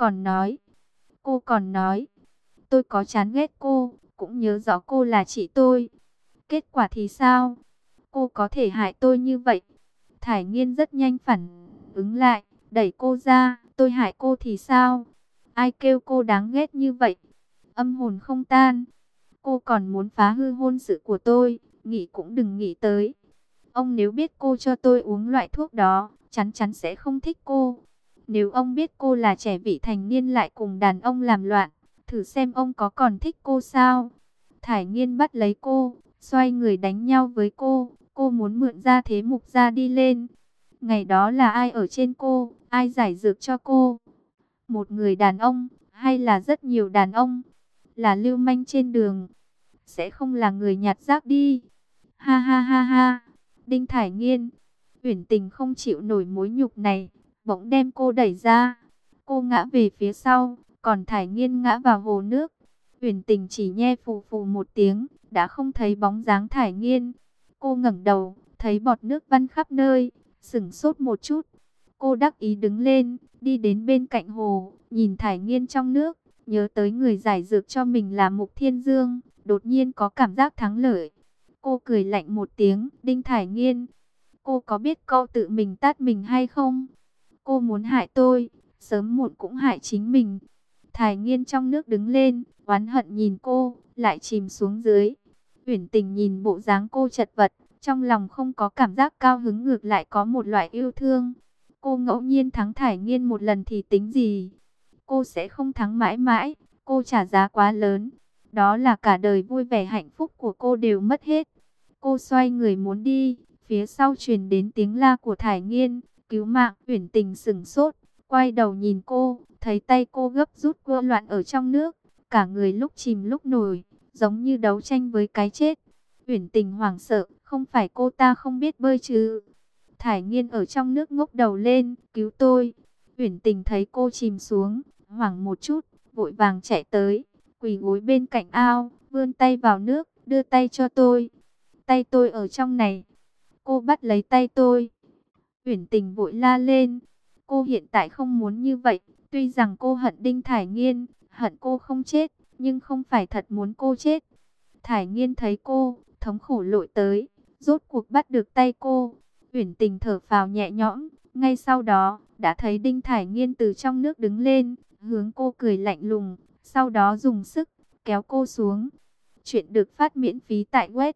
còn nói, tôi có chán ghét cô, cũng nhớ rõ cô là chị tôi. Kết quả thì sao? Cô có thể hại tôi như vậy? Thải Nghiên rất nhanh phản ứng lại, đẩy cô ra, tôi hại cô thì sao? Ai kêu cô đáng ghét như vậy? Âm hồn không tan. Cô còn muốn phá hư hôn sự của tôi, nghĩ cũng đừng nghĩ tới. Ông nếu biết cô cho tôi uống loại thuốc đó, chắn chắn sẽ không thích cô. Nếu ông biết cô là trẻ vị thành niên lại cùng đàn ông làm loạn, thử xem ông có còn thích cô sao? Thải Nghiên bắt lấy cô, xoay người đánh nhau với cô muốn mượn ra thế mục ra đi lên. Ngày đó là ai ở trên cô, ai giải dược cho cô? Một người đàn ông, hay là rất nhiều đàn ông? Là lưu manh trên đường, sẽ không là người nhặt rác đi. Ha ha ha ha. Đinh Thải Nghiên, Uyển Tình không chịu nổi mối nhục này, bỗng đem cô đẩy ra. Cô ngã về phía sau, còn Thải Nghiên ngã vào hồ nước. Uyển Tình chỉ nghe phù phù một tiếng, đã không thấy bóng dáng Thải Nghiên. Cô ngẩng đầu, thấy bọt nước văng khắp nơi, sửng sốt một chút. Cô đắc ý đứng lên, đi đến bên cạnh hồ, nhìn Thải Nghiên trong nước, nhớ tới người giải dược cho mình là Mục Thiên Dương, đột nhiên có cảm giác thắng lợi. Cô cười lạnh một tiếng, Đinh Thải Nghiên, cô có biết câu tự mình tát mình hay không? Cô muốn hại tôi, sớm muộn cũng hại chính mình. Thải Nghiên trong nước đứng lên, oán hận nhìn cô, lại chìm xuống dưới. Uyển Tình nhìn bộ dáng cô chật vật, trong lòng không có cảm giác cao hứng, ngược lại có một loại yêu thương. Cô ngẫu nhiên thắng Thải Nghiên một lần thì tính gì? Cô sẽ không thắng mãi mãi, cô trả giá quá lớn. Đó là cả đời vui vẻ hạnh phúc của cô đều mất hết. Cô xoay người muốn đi, phía sau truyền đến tiếng la của Thải Nghiên, cứu mạng. Uyển Tình sửng sốt, quay đầu nhìn cô, thấy tay cô gấp rút quơ loạn ở trong nước, cả người lúc chìm lúc nổi, giống như đấu tranh với cái chết. Uyển Tình hoảng sợ, không phải cô ta không biết bơi chứ? Thải Nghiên ở trong nước ngóc đầu lên, cứu tôi. Uyển Tình thấy cô chìm xuống, hoảng một chút, vội vàng chạy tới, quỳ gối bên cạnh ao, vươn tay vào nước, đưa tay cho tôi. Tay tôi ở trong này. Cô bắt lấy tay tôi. Uyển Tình vội la lên. Cô hiện tại không muốn như vậy. Tuy rằng cô hận Đinh Thải Nghiên, hận cô không chết, nhưng không phải thật muốn cô chết. Thải Nghiên thấy cô, thống khổ lội tới, rốt cuộc bắt được tay cô. Uyển Tình thở phào nhẹ nhõm, ngay sau đó, đã thấy Đinh Thải Nghiên từ trong nước đứng lên, hướng cô cười lạnh lùng, sau đó dùng sức, kéo cô xuống. Chuyện được phát miễn phí tại web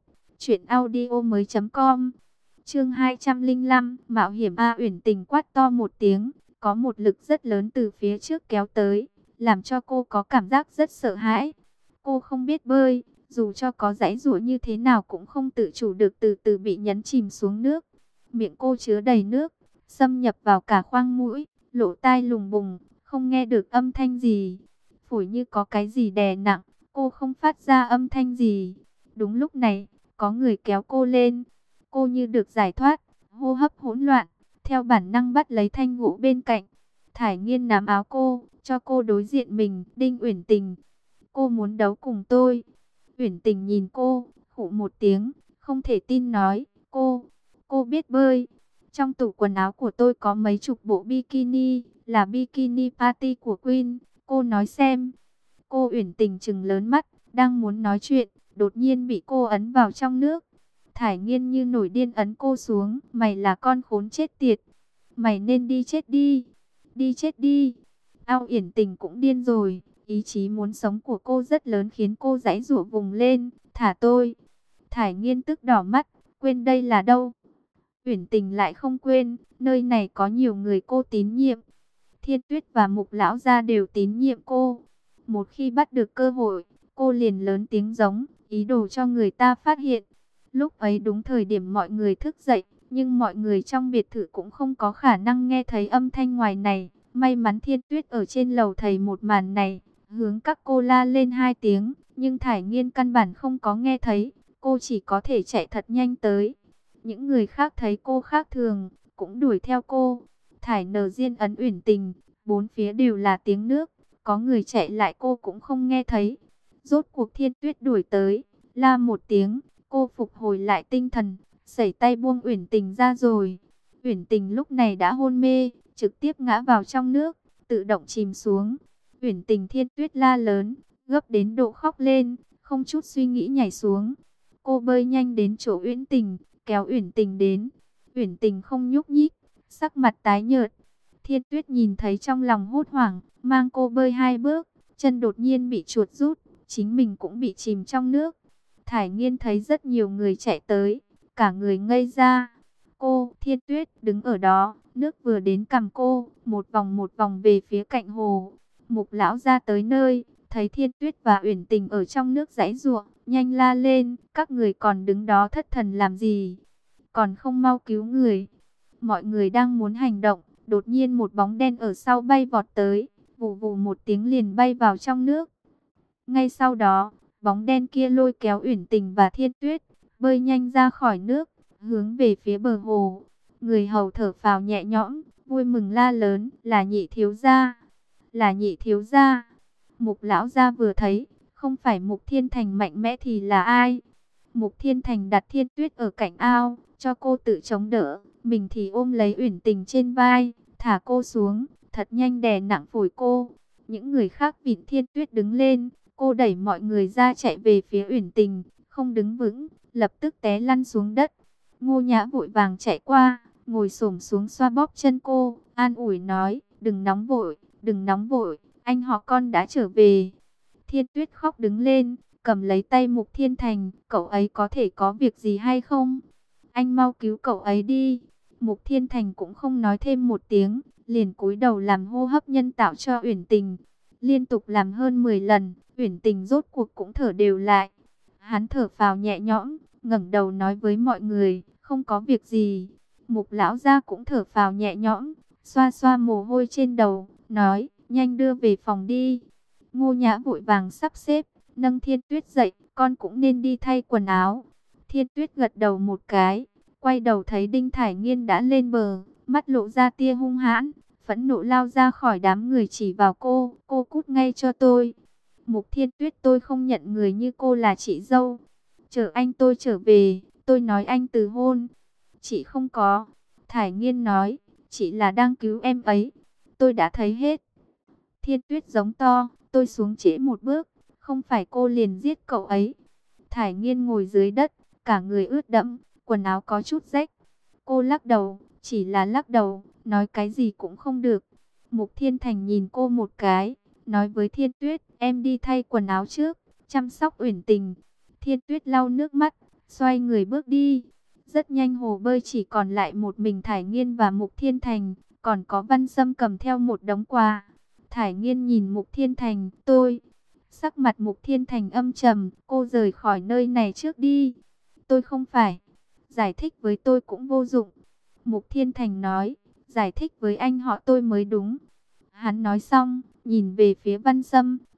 truyệnaudiomoi.com. Chương 205, Mạo hiểm A. Uyển Tình quát to một tiếng, có một lực rất lớn từ phía trước kéo tới, làm cho cô có cảm giác rất sợ hãi. Cô không biết bơi, dù cho có giãy giụa như thế nào cũng không tự chủ được, từ từ bị nhấn chìm xuống nước. Miệng cô chứa đầy nước, xâm nhập vào cả khoang mũi, lỗ tai lùng bùng, không nghe được âm thanh gì. phổi như có cái gì đè nặng, cô không phát ra âm thanh gì. Đúng lúc này, có người kéo cô lên. Cô như được giải thoát, hô hấp hỗn loạn, theo bản năng bắt lấy thanh gỗ bên cạnh. Thải Nghiên nắm áo cô, cho cô đối diện mình. Đinh Uyển Tình, cô muốn đấu cùng tôi. Uyển Tình nhìn cô, khụ một tiếng, không thể tin nói, cô biết bơi. Trong tủ quần áo của tôi có mấy chục bộ bikini, là bikini party của Queen, cô nói xem. Cô Uyển Tình trừng lớn mắt, đang muốn nói chuyện, đột nhiên bị cô ấn vào trong nước. Thải Nghiên như nổi điên ấn cô xuống, mày là con khốn chết tiệt. Mày nên đi chết đi, đi chết đi. Ao Uyển Tình cũng điên rồi, ý chí muốn sống của cô rất lớn khiến cô giãy giụa vùng lên, thả tôi. Thải Nghiên tức đỏ mắt, quên đây là đâu. Uyển Tình lại không quên, nơi này có nhiều người cô tín nhiệm. Thiên Tuyết và Mục lão gia đều tín nhiệm cô. Một khi bắt được cơ hội, cô liền lớn tiếng giống, ý đồ cho người ta phát hiện. Lúc ấy đúng thời điểm mọi người thức dậy, nhưng mọi người trong biệt thự cũng không có khả năng nghe thấy âm thanh ngoài này. May mắn Thiên Tuyết ở trên lầu thấy một màn này, hướng các cô la lên 2 tiếng, nhưng Thải Nghiên căn bản không có nghe thấy, cô chỉ có thể chạy thật nhanh tới. Những người khác thấy cô khác thường, cũng đuổi theo cô. Thải Nờ Diên ấn Uyển Tình, bốn phía đều là tiếng nước, có người chạy lại cô cũng không nghe thấy. Rốt cuộc Thiên Tuyết đuổi tới, la một tiếng, cô phục hồi lại tinh thần, sẩy tay buông Uyển Tình ra rồi. Uyển Tình lúc này đã hôn mê, trực tiếp ngã vào trong nước, tự động chìm xuống. Uyển Tình, Thiên Tuyết la lớn, gấp đến độ khóc lên, không chút suy nghĩ nhảy xuống. Cô bơi nhanh đến chỗ Uyển Tình, kéo Uyển Tình đến. Uyển Tình không nhúc nhích, sắc mặt tái nhợt. Thiên Tuyết nhìn thấy trong lòng hốt hoảng, mang cô bơi 2 bước, chân đột nhiên bị chuột rút, chính mình cũng bị chìm trong nước. Thải Nghiên thấy rất nhiều người chạy tới, cả người ngây ra. Cô, Thiên Tuyết, đứng ở đó, nước vừa đến cằm cô, một vòng về phía cạnh hồ. Mục lão ra tới nơi, thấy Thiên Tuyết và Uyển Tình ở trong nước giãy giụa, nhanh la lên, các người còn đứng đó thất thần làm gì? Còn không mau cứu người. Mọi người đang muốn hành động, đột nhiên một bóng đen ở sau bay vọt tới, vù vù một tiếng liền bay vào trong nước. Ngay sau đó, bóng đen kia lôi kéo Uyển Tình và Thiên Tuyết, bơi nhanh ra khỏi nước, hướng về phía bờ hồ. Người hầu thở phào nhẹ nhõm, vui mừng la lớn, là Nhị thiếu gia, là Nhị thiếu gia. Mục lão gia vừa thấy, không phải Mục Thiên Thành mạnh mẽ thì là ai? Mục Thiên Thành đặt Thiên Tuyết ở cạnh ao, cho cô tự chống đỡ, mình thì ôm lấy Uyển Tình trên vai, thả cô xuống, thật nhanh đè nặng phổi cô. Những người khác vịn Thiên Tuyết đứng lên, cô đẩy mọi người ra chạy về phía Uyển Tình, không đứng vững, lập tức té lăn xuống đất. Ngô Nhã vội vàng chạy qua, ngồi xổm xuống xoa bóp chân cô, an ủi nói, đừng nóng vội, đừng nóng vội, anh họ con đã trở về. Thiên Tuyết khóc đứng lên, cầm lấy tay Mục Thiên Thành, cậu ấy có thể có việc gì hay không? Anh mau cứu cậu ấy đi. Mục Thiên Thành cũng không nói thêm một tiếng, liền cúi đầu làm hô hấp nhân tạo cho Uyển Tình. Liên tục làm hơn 10 lần, Uyển Tình rốt cuộc cũng thở đều lại. Hắn thở phào nhẹ nhõm, ngẩng đầu nói với mọi người, không có việc gì. Mục lão gia cũng thở phào nhẹ nhõm, xoa xoa mồ hôi trên đầu, nói, nhanh đưa về phòng đi. Ngô Nhã vội vàng sắp xếp, nâng Thiên Tuyết dậy, con cũng nên đi thay quần áo. Thiên Tuyết gật đầu một cái, quay đầu thấy Đinh Thải Nghiên đã lên bờ, mắt lộ ra tia hung hãn, phẫn nộ lao ra khỏi đám người chỉ vào cô cút ngay cho tôi. Mục Thiên Tuyết, tôi không nhận người như cô là chị dâu. Chờ anh tôi trở về, tôi nói anh từ hôn. Chị không có. Thải Nghiên nói, chị là đang cứu em ấy. Tôi đã thấy hết. Thiên Tuyết giống to, tôi xuống trễ một bước, không phải cô liền giết cậu ấy. Thải Nghiên ngồi dưới đất, cả người ướt đẫm, quần áo có chút rách. Cô lắc đầu, chỉ là lắc đầu, nói cái gì cũng không được. Mục Thiên Thành nhìn cô một cái, nói với Thiên Tuyết, em đi thay quần áo trước, chăm sóc Uyển Tình. Thiên Tuyết lau nước mắt, xoay người bước đi. Rất nhanh hồ bơi chỉ còn lại một mình Thải Nghiên và Mục Thiên Thành, còn có Văn Sâm cầm theo một đống quà. Thải Nghiên nhìn Mục Thiên Thành, tôi. Sắc mặt Mục Thiên Thành âm trầm, cô rời khỏi nơi này trước đi. Tôi không phải. Giải thích với tôi cũng vô dụng. Mục Thiên Thành nói, giải thích với anh họ tôi mới đúng. Hắn nói xong, nhìn về phía Văn Sâm,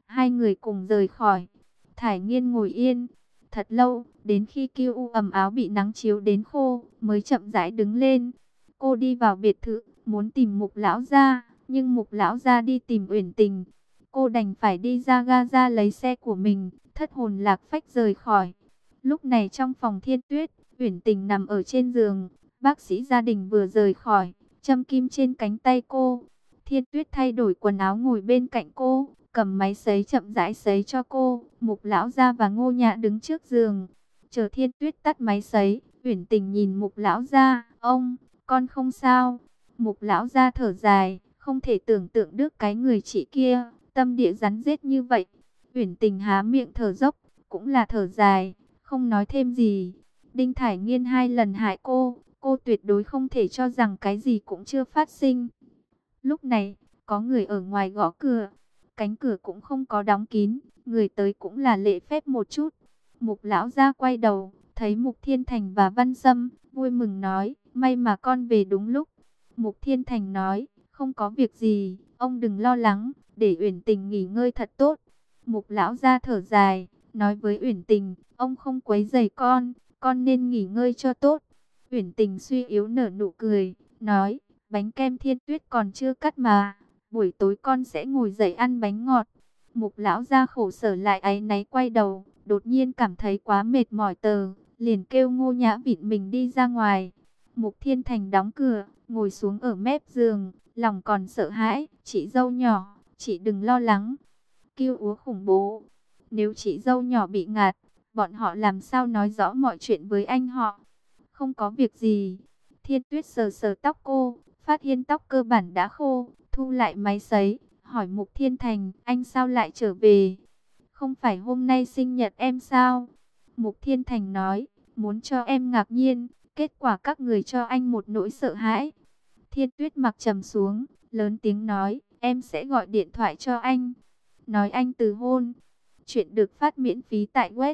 Hai người cùng rời khỏi. Thải Nghiên ngồi yên thật lâu, đến khi Kiêu ẩm áo bị nắng chiếu đến khô, mới chậm rãi đứng lên. Cô đi vào biệt thự, muốn tìm Mục lão gia, nhưng Mục lão gia đi tìm Uyển Tình. Cô đành phải đi ra ga ra lấy xe của mình, thất hồn lạc phách rời khỏi. Lúc này trong phòng Thiên Tuyết, Uyển Tình nằm ở trên giường, bác sĩ gia đình vừa rời khỏi, châm kim trên cánh tay cô. Thiên Tuyết thay đổi quần áo ngồi bên cạnh cô, cầm máy sấy chậm rãi sấy cho cô. Mục lão gia và Ngô Nhã đứng trước giường, chờ Thiên Tuyết tắt máy sấy. Uyển Tình nhìn Mục lão gia, ông, con không sao. Mục lão gia thở dài, không thể tưởng tượng được cái người chị kia, tâm địa rắn rết như vậy. Uyển Tình há miệng thở dốc, cũng là thở dài, không nói thêm gì. Đinh Thải Nghiên 2 lần hại cô tuyệt đối không thể cho rằng cái gì cũng chưa phát sinh. Lúc này, có người ở ngoài gõ cửa, cánh cửa cũng không có đóng kín, người tới cũng là lễ phép một chút. Mục lão gia quay đầu, thấy Mục Thiên Thành và Văn Sâm, vui mừng nói, may mà con về đúng lúc. Mục Thiên Thành nói, không có việc gì, ông đừng lo lắng, để Uyển Tình nghỉ ngơi thật tốt. Mục lão gia thở dài, nói với Uyển Tình, ông không quấy rầy con nên nghỉ ngơi cho tốt. Uyển Tình suy yếu nở nụ cười, nói, bánh kem Thiên Tuyết còn chưa cắt mà, buổi tối con sẽ ngồi dậy ăn bánh ngọt. Mục lão gia khổ sở lại áy náy quay đầu, đột nhiên cảm thấy quá mệt mỏi liền kêu Ngô Nhã vịn mình đi ra ngoài. Mục Thiên Thành đóng cửa, ngồi xuống ở mép giường, lòng còn sợ hãi, chị dâu nhỏ, chị đừng lo lắng. Kêu úa khủng bố, nếu chị dâu nhỏ bị ngạt, bọn họ làm sao nói rõ mọi chuyện với anh họ. Không có việc gì. Thiên Tuyết sờ sờ tóc cô, phát hiện tóc cơ bản đã khô, thu lại máy sấy, hỏi Mục Thiên Thành, anh sao lại trở về? Không phải hôm nay sinh nhật em sao? Mục Thiên Thành nói, muốn cho em ngạc nhiên, kết quả các người cho anh một nỗi sợ hãi. Thiên Tuyết mặt trầm xuống, lớn tiếng nói, em sẽ gọi điện thoại cho anh. Nói anh từ hôn. Chuyện được phát miễn phí tại web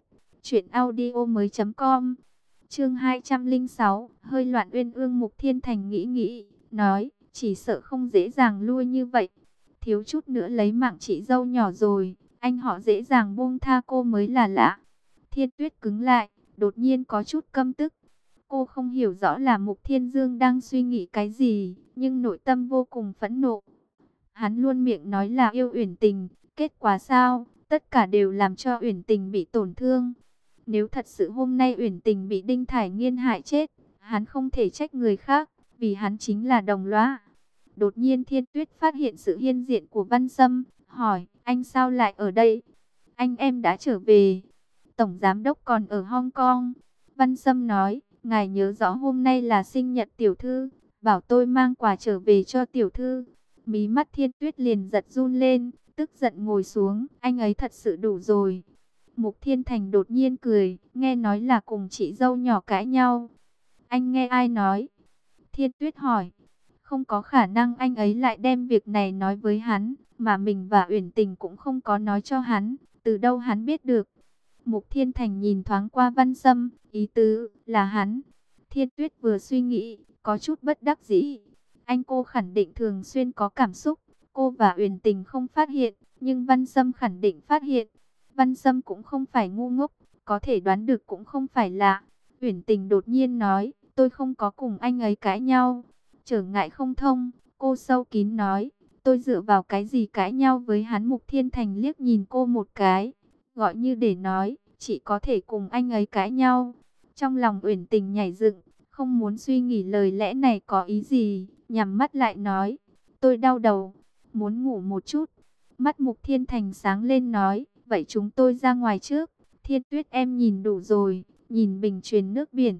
truyệnaudiomoi.com. Chương 206, hơi loạn uyên ương. Mục Thiên Thành nghĩ, nói, chỉ sợ không dễ dàng lui như vậy. Thiếu chút nữa lấy mạng chị dâu nhỏ rồi, anh họ dễ dàng buông tha cô mới là lạ. Thiên Tuyết cứng lại, đột nhiên có chút căm tức. Cô không hiểu rõ là Mục Thiên Dương đang suy nghĩ cái gì, nhưng nội tâm vô cùng phẫn nộ. Hắn luôn miệng nói là yêu Uyển Tình, kết quả sao? Tất cả đều làm cho Uyển Tình bị tổn thương. Nếu thật sự hôm nay Uyển Tình bị Đinh Thải Nghiên hại chết, hắn không thể trách người khác, vì hắn chính là đồng lõa. Đột nhiên Thiên Tuyết phát hiện sự hiện diện của Văn Sâm, hỏi, anh sao lại ở đây? Anh em đã trở về. Tổng giám đốc còn ở Hong Kong. Văn Sâm nói, ngài nhớ rõ hôm nay là sinh nhật tiểu thư, bảo tôi mang quà trở về cho tiểu thư. Mí mắt Thiên Tuyết liền giật run lên, tức giận ngồi xuống, anh ấy thật sự đủ rồi. Mục Thiên Thành đột nhiên cười, nghe nói là cùng chị dâu nhỏ cãi nhau. Anh nghe ai nói? Thiên Tuyết hỏi. Không có khả năng anh ấy lại đem việc này nói với hắn, mà mình và Uyển Tình cũng không có nói cho hắn, từ đâu hắn biết được. Mục Thiên Thành nhìn thoáng qua Văn Sâm, ý tứ là hắn. Thiên Tuyết vừa suy nghĩ, có chút bất đắc dĩ. Anh cô khẳng định thường xuyên có cảm xúc, cô và Uyển Tình không phát hiện, nhưng Văn Sâm khẳng định phát hiện. Văn Sâm cũng không phải ngu ngốc, có thể đoán được cũng không phải lạ. Uyển Tình đột nhiên nói, tôi không có cùng anh ấy cãi nhau. Trở ngại không thông, cô sâu kín nói, tôi dựa vào cái gì cãi nhau với hắn? Mục Thiên Thành liếc nhìn cô một cái, gọi như để nói, chị có thể cùng anh ấy cãi nhau. Trong lòng Uyển Tình nhảy dựng, không muốn suy nghĩ lời lẽ này có ý gì, nhắm mắt lại nói, tôi đau đầu, muốn ngủ một chút. Mắt Mục Thiên Thành sáng lên nói, vậy chúng tôi ra ngoài trước. Thiên Tuyết em nhìn đủ rồi, nhìn bình truyền nước biển.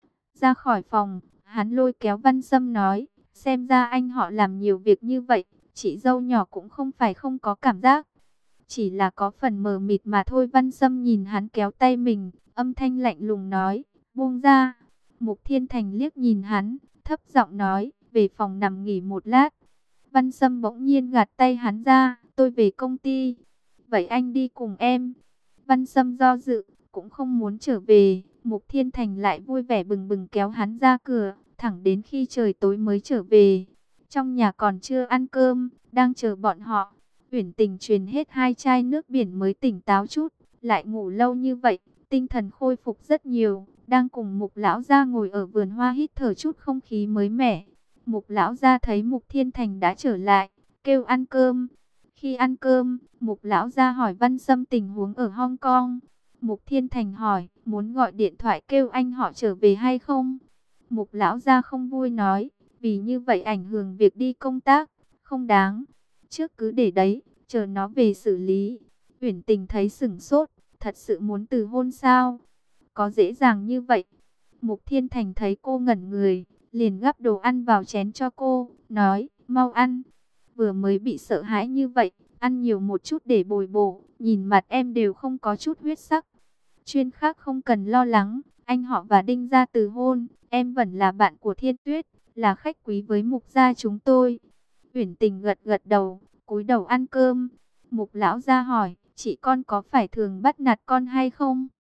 Ra khỏi phòng, hắn lôi kéo Văn Sâm nói, xem ra anh họ làm nhiều việc như vậy, chị dâu nhỏ cũng không phải không có cảm giác. Chỉ là có phần mờ mịt mà thôi. Văn Sâm nhìn hắn kéo tay mình, âm thanh lạnh lùng nói, buông ra. Mục Thiên Thành liếc nhìn hắn, thấp giọng nói, về phòng nằm nghỉ một lát. Văn Sâm bỗng nhiên gạt tay hắn ra, tôi về công ty. Vậy anh đi cùng em. Văn Sâm do dự, cũng không muốn trở về. Mục Thiên Thành lại vui vẻ bừng bừng kéo hắn ra cửa, thẳng đến khi trời tối mới trở về. Trong nhà còn chưa ăn cơm, đang chờ bọn họ. Uyển Tình truyền hết 2 chai nước biển mới tỉnh táo chút, lại ngủ lâu như vậy, tinh thần khôi phục rất nhiều, đang cùng Mục lão gia ngồi ở vườn hoa hít thở chút không khí mới mẻ. Mục lão gia thấy Mục Thiên Thành đã trở lại, kêu ăn cơm. Khi ăn cơm, Mục lão gia hỏi Văn Sâm tình huống ở Hong Kong. Mục Thiên Thành hỏi, muốn gọi điện thoại kêu anh họ trở về hay không? Mục lão gia không vui nói, vì như vậy ảnh hưởng việc đi công tác, không đáng. Trước cứ để đấy, chờ nó về xử lý. Uyển Tình thấy sửng sốt, thật sự muốn từ hôn sao? Có dễ dàng như vậy? Mục Thiên Thành thấy cô ngẩn người, liền gắp đồ ăn vào chén cho cô, nói, mau ăn. Vừa mới bị sợ hãi như vậy, ăn nhiều một chút để bồi bổ, nhìn mặt em đều không có chút huyết sắc. Chuyên khác không cần lo lắng, anh họ và Đinh gia từ hôn, em vẫn là bạn của Thiên Tuyết, là khách quý với Mục gia chúng tôi. Uyển Tình gật gật đầu, cúi đầu ăn cơm. Mục lão gia hỏi, chị con có phải thường bắt nạt con hay không?